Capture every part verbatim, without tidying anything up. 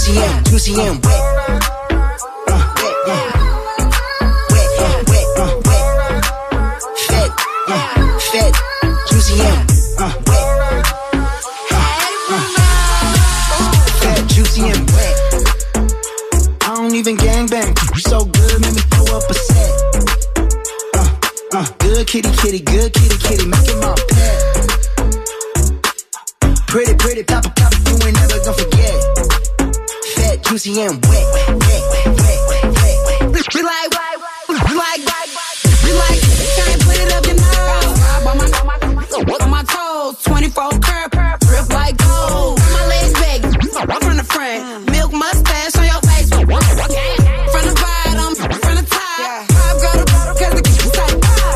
juicy and, juicy and wet. Uh, wet, uh, wet, uh, wet, uh, wet. Fat, uh, fat, juicy and, uh, wet. Uh, uh, fat, juicy and wet. I don't even gangbang. You so good, make me throw up a set. Uh, uh, good kitty, kitty, good kitty, kitty, make it my pet. Pretty, pretty, papa, papa, you ain't never gonna forget. Fat, juicy, and wet, wet, wet, wet, wet, wet. We like, we like, we like, can't put it up your nose. On my, on my toes, twenty-four curb, grip like gold. My legs big, from the front, milk mustache on your face. From the bottom, from the top, pop go to bottom, cause the kitchen's tight.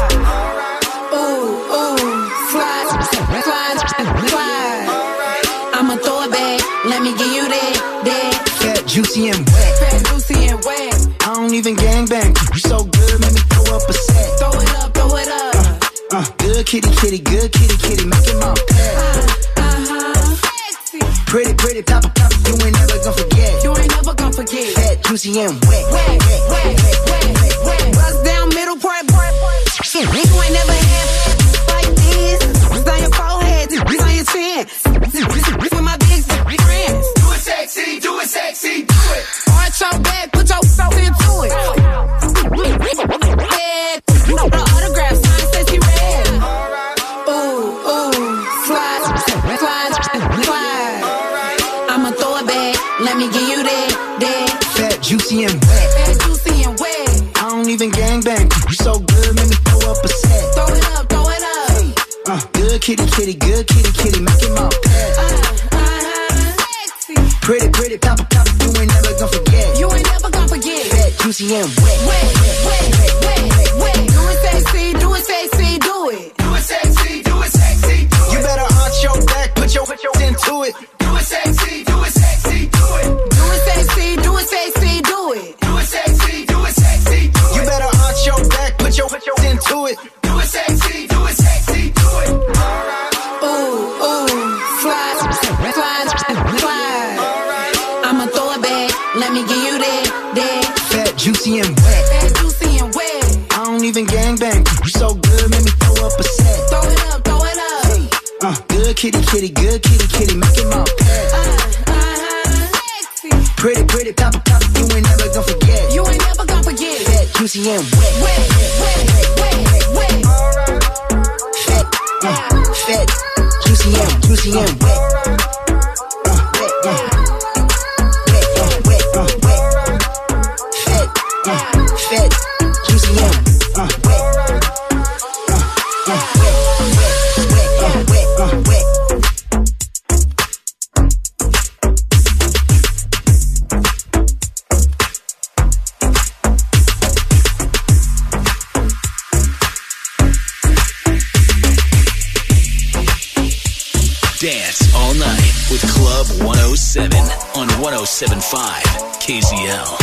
Ooh, ooh, slide, slide, slide. I'ma throw it back, let me give you that, that. Fat, juicy, and wet. Fat, juicy, and wet. I don't even gangbang. You so good, make me throw up a set. Throw it up, throw it up. Uh, uh, good kitty, kitty, good kitty, kitty, make it my pet. Uh, uh-huh. Sexy. Pretty, pretty, papa, papa, you ain't never gonna forget. You ain't never gonna forget. Fat, juicy, and wet. Wet, wet, wet, wet, wet, wet. Bust down, middle part, part, part. You ain't never had like this. It's on your forehead, it's on your chin. With my big friends. Do it sexy, do it sexy, do it. Arch your back, put your soul into it. Head, no, the autograph sign says he read. Ooh, ooh, slide, slide, slide. I'ma throw it back, let me give you that, that. Fat, juicy, and wet. Fat, juicy, and wet. I don't even gangbang. You so good, make me throw up a set. Throw it up, throw it up. Hey, uh, good kitty, kitty, good kitty, kitty, make it my pet. Uh, uh-huh. Sexy. Pretty, pretty, papa, papa, you ain't never gonna forget. You ain't never gonna forget. Fat, juicy, and wet. Wet, wet, wet, wet, wet, wet. Do it sexy, do it sexy, do it. Do it sexy, do it sexy, do it. You better arch your back, put your, put your into it. Do it sexy, do it sexy, do it. Do it sexy, do it sexy, do it. Do it sexy, do it sexy, do it. You better arch your back, put your, put your into it. Do it sexy, do it sexy, do it. Ooh, ooh, slide, slide, slide. I'ma throw it back, let me give you that, that. Fat, juicy, and wet. Fat, juicy, and wet. I don't even gangbang. You so good, make me throw up a set. Throw it up, throw it up. Hey, uh, good kitty, kitty, good kitty, kitty, make it my pet. Uh, uh-huh. Sexy. Pretty, pretty, papa, papa, you ain't never gonna forget. You ain't never gonna forget. Fat, juicy, and wet. Wet, wet, wet, wet, wet, wet. Fat, uh, fat, juicy, and juicy, and wet. Uh, wet, uh. Wet, uh, wet, uh, wet. Fat, uh, fat, juicy, and uh, wet. Uh, uh, wet, wet, uh, wet, uh, wet. Dance all night with Club one oh seven on one oh seven point five K Z L.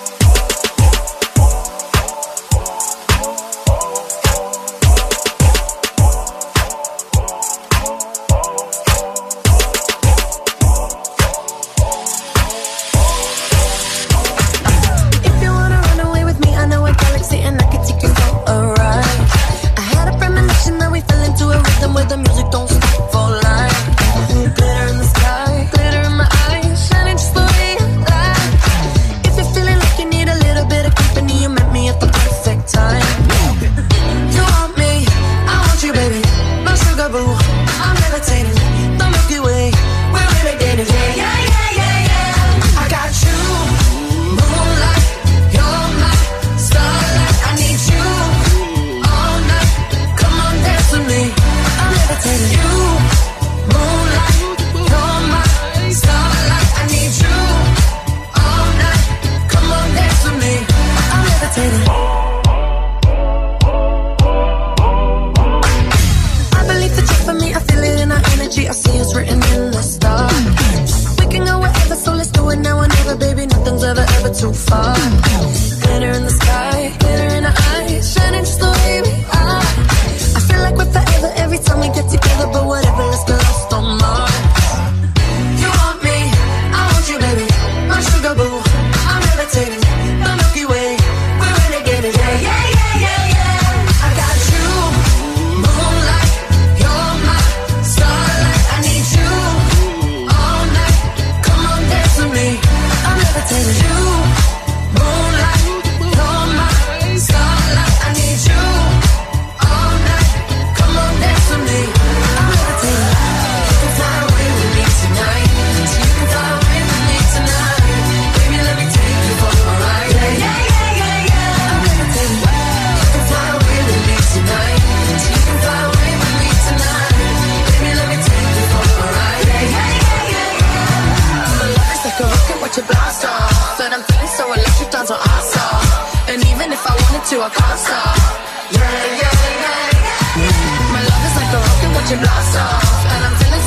Where the music don't stop for life. Glitter in the sky, glitter in my eyes, shining just the way I like. If you're feeling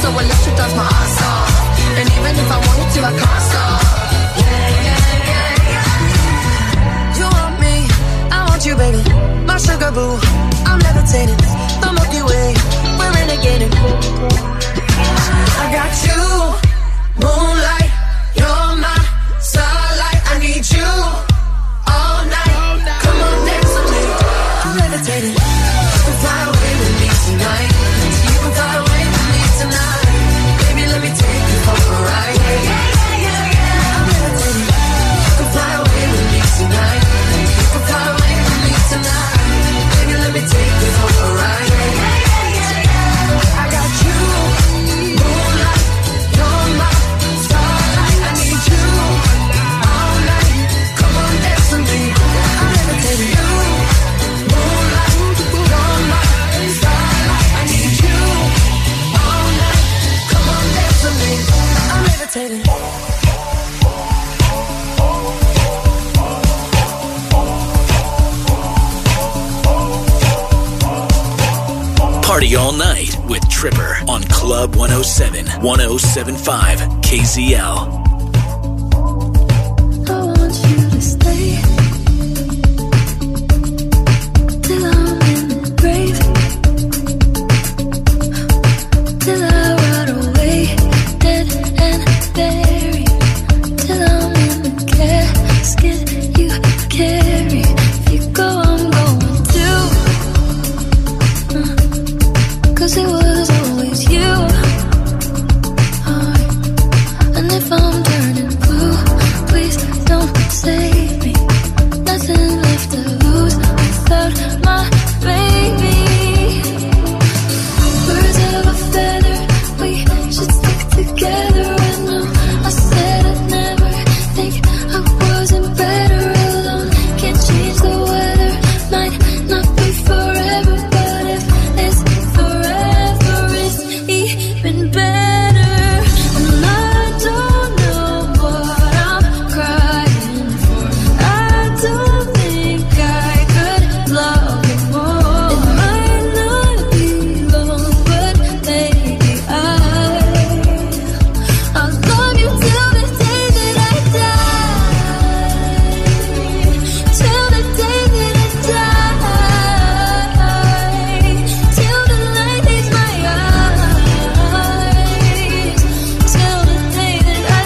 so I let you dance my ass off. And even if I wanted to, I can't stop. Yeah, yeah, yeah, yeah. You want me, I want you, baby. My sugar boo, I'm levitating. The Milky Way, we're renegading. I got you, moonlight, you're my starlight. I need you all night. Come on, dance with me. I'm levitating. You can fly away with me tonight. You can fly away with me tonight. Baby, let me take you for a ride. Yeah, yeah, yeah, yeah. I'm levitating. You can fly away with me tonight. You can fly away with me tonight. Baby, let me take you for a ride. Yeah, yeah, yeah, yeah. I got you, moonlight, you're my starlight. I need you all night. Come on, dance with me. I'm levitating. You, moonlight, you're my starlight. I need you all night. Come on, dance with me. I'm levitating. Party all night with Tripper on Club one oh seven, one oh seven point five K Z L. I want you to stay till I'm in the grave, till I rot away, dead and buried, till I'm in the casket you carry. If you go, I'm going too, uh, 'cause it was always you. Uh, and if I'm turning blue, please don't save me. Nothing left to lose without my baby. Birds of a feather, we should stick together. I know I said I'd never think I wasn't better alone. Can't change the weather, might not be forever, but if it's forever, it's even better. And I don't know what I'm crying for. I don't think I could love you more. It might not be long, but maybe I, I'll love you till the day that I die. Till the day that I die. Till the light leaves my eyes. Till the day that I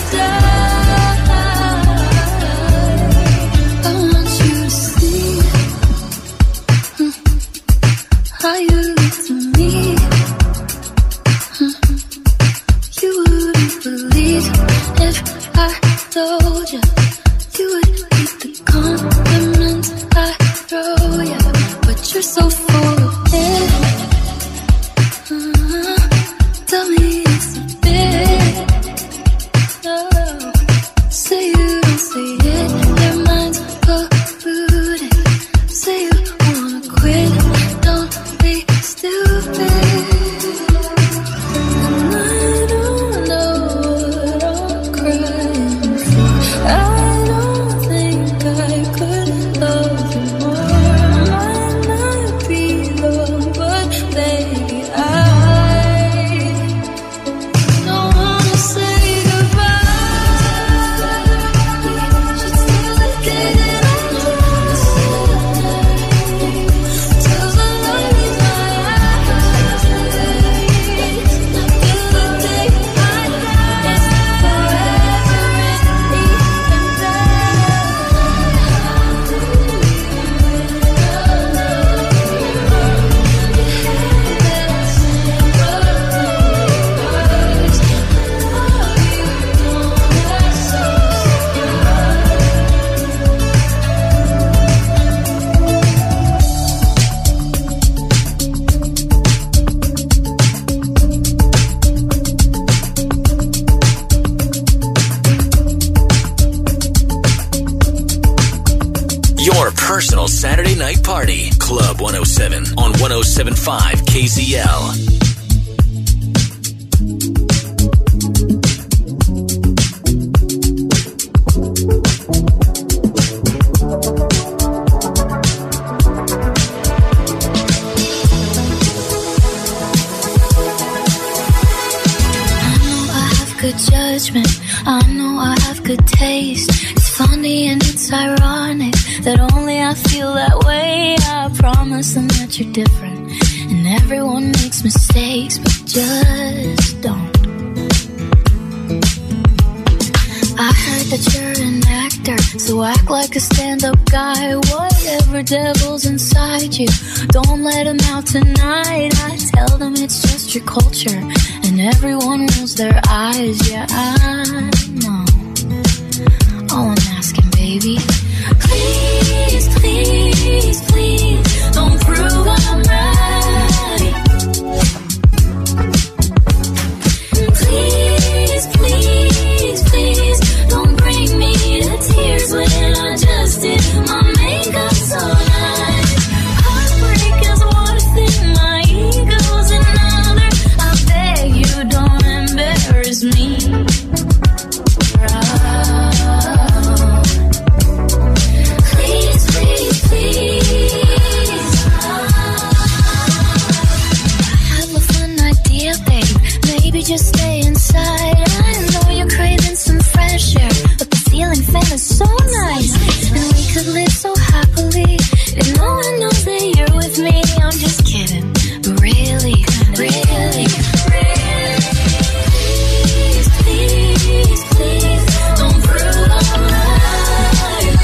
die. I want you to see mm, how you look to me. Mm, You wouldn't believe if I told you. You would hate the compliments I throw you, but you're so full of it. Uh, Tell me it's a bit. No, say you don't say it. Their minds polluted. Say you wanna quit. Don't be stupid. And I don't know what I'm crying for. I don't think I could love you more. Might not be long, but maybe I don't wanna say goodbye. Should still the day that I die. Till the light leaves my eyes. Till the day I die. Forever is Your personal Saturday night party. Club one oh seven on one oh seven point five K Z L. good judgment. I know I have good taste. It's funny and it's ironic that only I feel that way. I promise them that you're different, and everyone makes mistakes, but just don't. I heard that you're an actor, so act like a stand-up guy. Whatever devil's inside you, don't let him out tonight. I tell them it's just your culture, and everyone rolls their eyes. Yeah, I know. All I'm asking, baby, please, please, please, don't prove I'm right. Please, please, please, don't bring me to tears when I just did my makeup so nice. Heartbreak is one thing, my ego's another. I beg you, don't embarrass me. Oh. Please, please, please. I have a fun idea, babe. Maybe just stay inside. I know you're craving some fresh air, but the ceiling fan is so nice, and we could live so happily if no one knows that you're with me. I'm just kidding, but really, really, really, please, please, please, don't prove I'm right.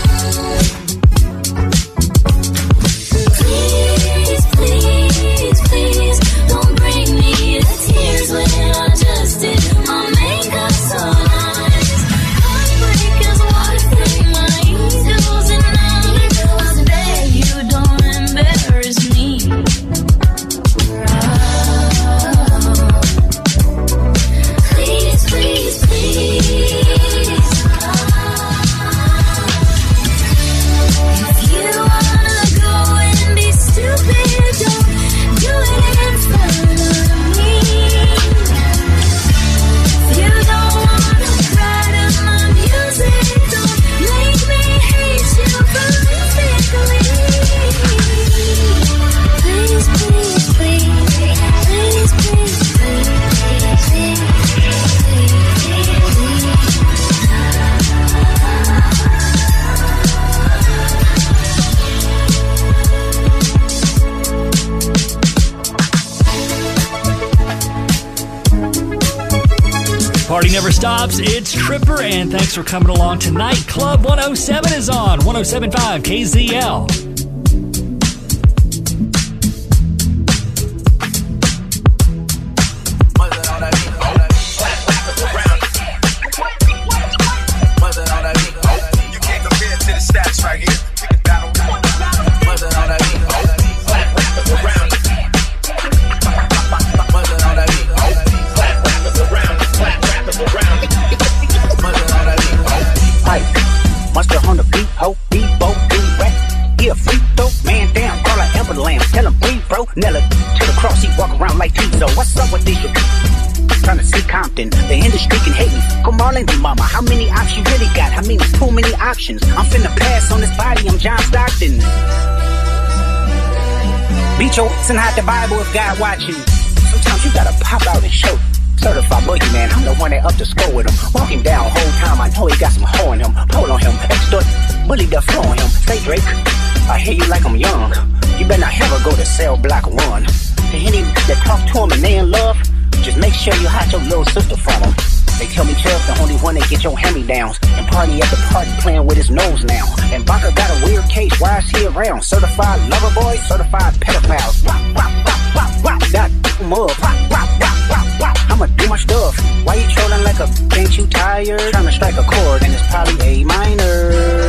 Please, please, please, don't bring me to tears when I just did my makeup so nice. Heartbreak is one thing, my ego's another. I beg you, don't embarrass me. Oh. Please, please, please. If you wanna go and be stupid, don't do it in front of me. If you don't wanna cry to my music, don't make me hate you politically. Please, please, please, please, please, please, please, Party never stops. It's Tripper, and thanks for coming along tonight. Club one oh seven is on one oh seven point five K Z L. You can't compare to the stats right here. We can battle. Mother on that beat. Around. Mother on that beat. Around. Around. Mother on that beat. Pipe, monster on the beat, ho, Debo, D-Rap. He a freak though, man down, call her Amber Lamb. Tell him breathe, bro. Nella to the cross, he walk around like Tizo. What's up with this? Trying to see Compton, the industry can hate me. Come on in, mama, how many options you really got? I mean, too many options. I'm finna pass on this body, I'm John Stockton. Beat your ass and hide the Bible if God watching. Sometimes you gotta pop out and show. Certified boogeyman, I'm the one that up to score with him. Walking down whole time, I know he got some hoe in him. Pull on him, extort, bully the flow on him. Say Drake, I hear you like I'm young. You better not ever go to cell block one. To any that talk to him and they in love, just make sure you hide your little sister from him. They tell me Chubb's the only one that get your hand-me-downs. And party at the party playing with his nose now. And Baka got a weird case, why is he around? Certified lover boy, certified pedophiles. Wop, wop, wop, wop, wop, got him up. Wop, wop, wop, wop, wop, I'ma do my stuff. Why you trolling like a, ain't you tired? Trying to strike a chord and it's probably A minor.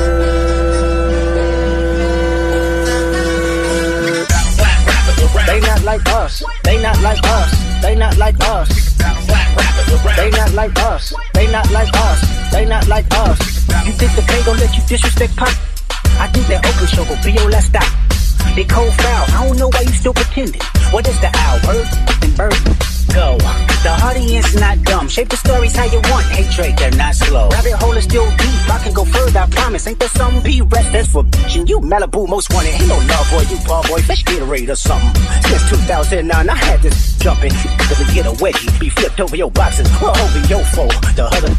They not like us, they not like us, they not like us. They not like us, they not like us, they not like us. You think the K gon' let you disrespect Pop? I think that Oakland show gon' be your last stop. They cold foul, I don't know why you still pretending. What is the owl, bird and bird? go. The audience not dumb. Shape the stories how you want. Hatred, they're not slow. Rabbit hole is still deep. I can go further, I promise. Ain't there some be rest that's for bitchin'? You Malibu most wanted. Ain't no love boy, you ball boy. Fish Gatorade or something. Since two thousand nine, I had this jumping. Doesn't get a wedgie. Be flipped over your boxes. Well, over your foe. The other.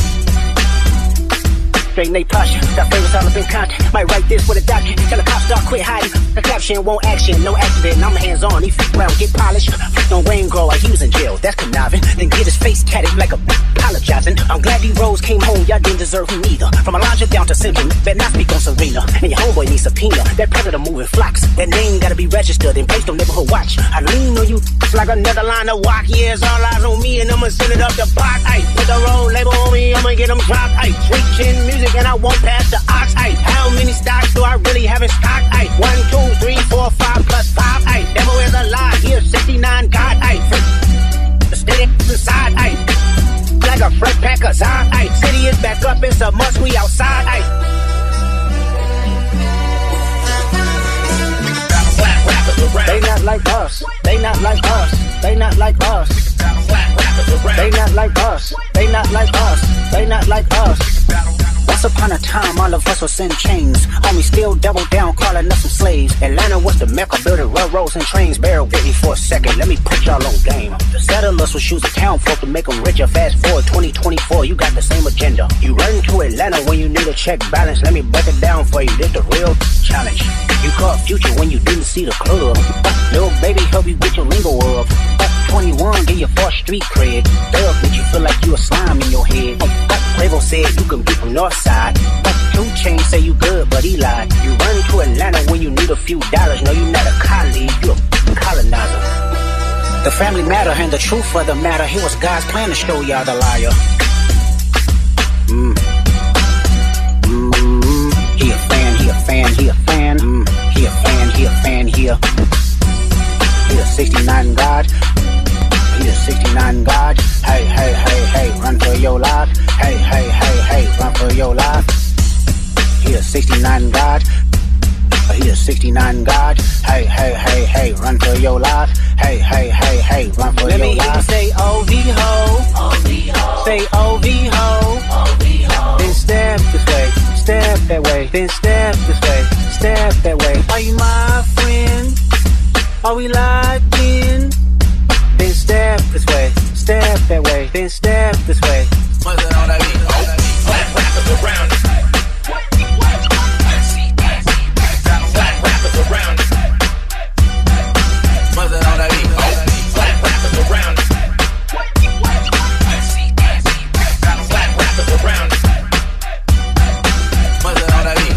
Straight Nate Pasha, that famous all up in contact. Might write this with a document. Tell the cops start quit hiding. The caption won't action, no accident. I'm hands on, he f around, get polished. Don't rain grower, he was in jail, that's conniving. Then get his face tatted like a b apologizing. I'm glad D Rose came home, y'all didn't deserve him either. From Elijah down to Simpson, better not speak on Serena. And your homeboy needs subpoena. That predator moving flocks. That name gotta be registered and placed on neighborhood watch. I lean on you like another line of walk. Yeah, it's all eyes on me and I'ma send it up the block. Ay, put the road label on me, I'ma get them dropped. Ay, sweet chin music and I won't pass the ox. Ay, how many stocks do I really have in stock? Ay, one, two, three, four, five plus five. Ay, devil is a lie. Here, sixty-nine God. Ay, steady inside. Ay, like a fresh pack of Zod. Ay, city is back up. It's a must. We outside. Ay. They not like us. They not like us. They not like us. They not like us. They not like us. They not like us. Once upon a time, all of us was in chains. Homie still double down, calling us some slaves. Atlanta was the mecca, building railroads and trains. Bear with me for a second, let me put y'all on game. The settlers would choose a town folk to make them richer. Fast forward twenty twenty-four, you got the same agenda. You run to Atlanta when you need a check balance. Let me break it down for you, this the real challenge. You caught future when you didn't see the club. Little baby help you get your lingo up. twenty-one, get your fourth street cred. Thug make you feel like you a slime in your head. Quavo said you can be from Northside. Two Chainz say you good, but he lied. You run to Atlanta when you need a few dollars. No, you not a colleague, you a colonizer. The family matter and the truth of the matter. Here was God's plan to show y'all the liar. Mm. Mm-hmm. He a fan, he a fan, he a fan. Mm. He a fan, he a fan, he a. He a sixty-nine God. He a sixty-nine God. Hey, hey, hey, hey, run for your life. Hey, hey, hey, hey, run for your life. He a sixty-nine God. He a sixty-nine God. Hey, hey, hey, hey, run for your life. Hey, hey, hey, hey, run for Let your life. Let me hear you say O V ho. O V ho. Say O V ho. O V ho. Then step this way, step that way. Then step this way, step that way. Are you my friend? Are we locked in? Then step this way, step that way. Then step this way. Flat rappers around. Flat rappers around. Mother on that beat. Flat rappers around. Flat rappers around. Mother on that beat.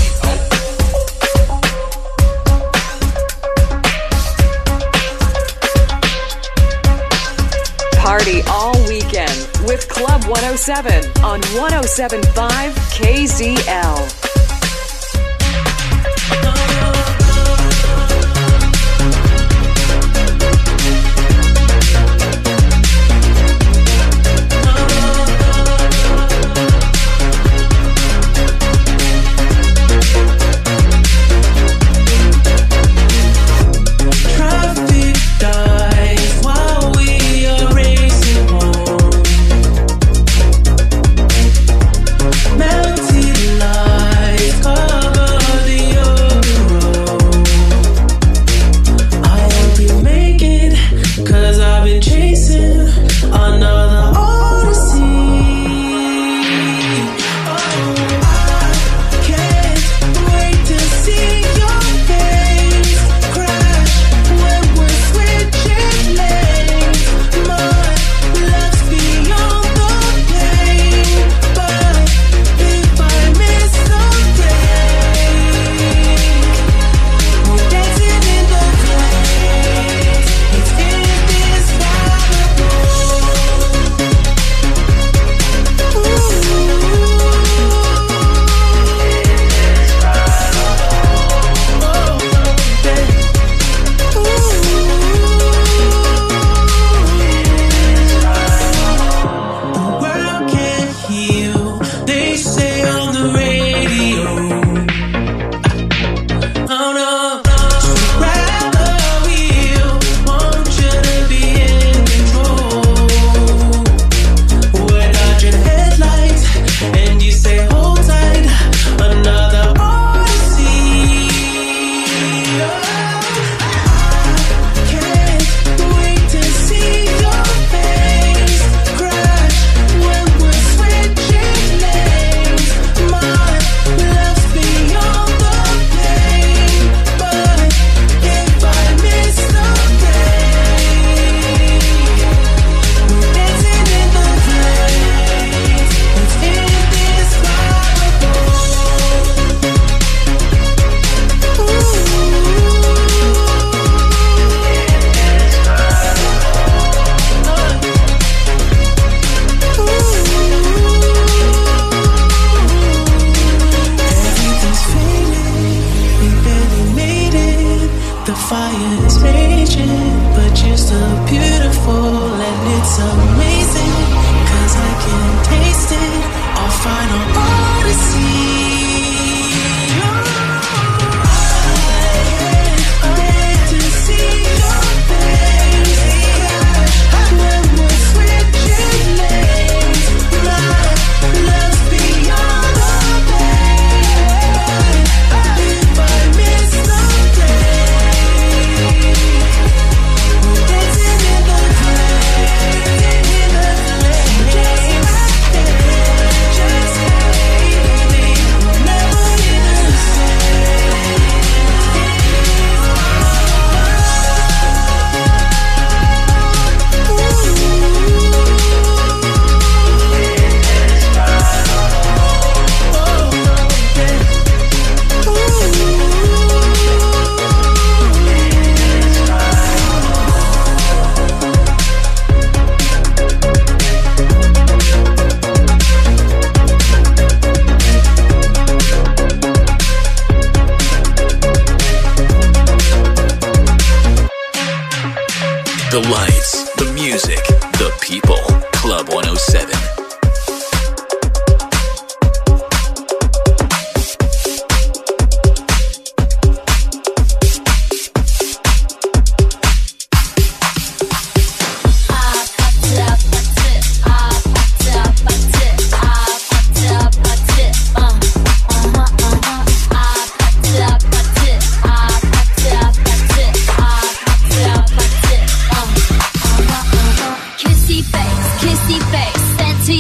Party all weekend with Club one oh seven on one oh seven point five K Z L. Melted light. The fire is raging, but you're still beautiful, and it's amazing, cause I can taste it. Our final odyssey. The lights, the music, the people. Club one oh seven. Kissy face, kissy face, sent to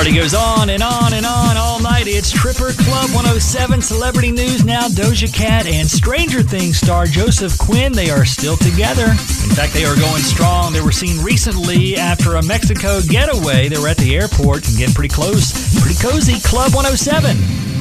party goes on and on and on all night. It's Tripper Club one oh seven. Celebrity news now. Doja Cat and Stranger Things star Joseph Quinn, they are still together. In fact, they are going strong. They were seen recently after a Mexico getaway. They were at the airport and getting pretty close. Pretty cozy. Club one oh seven.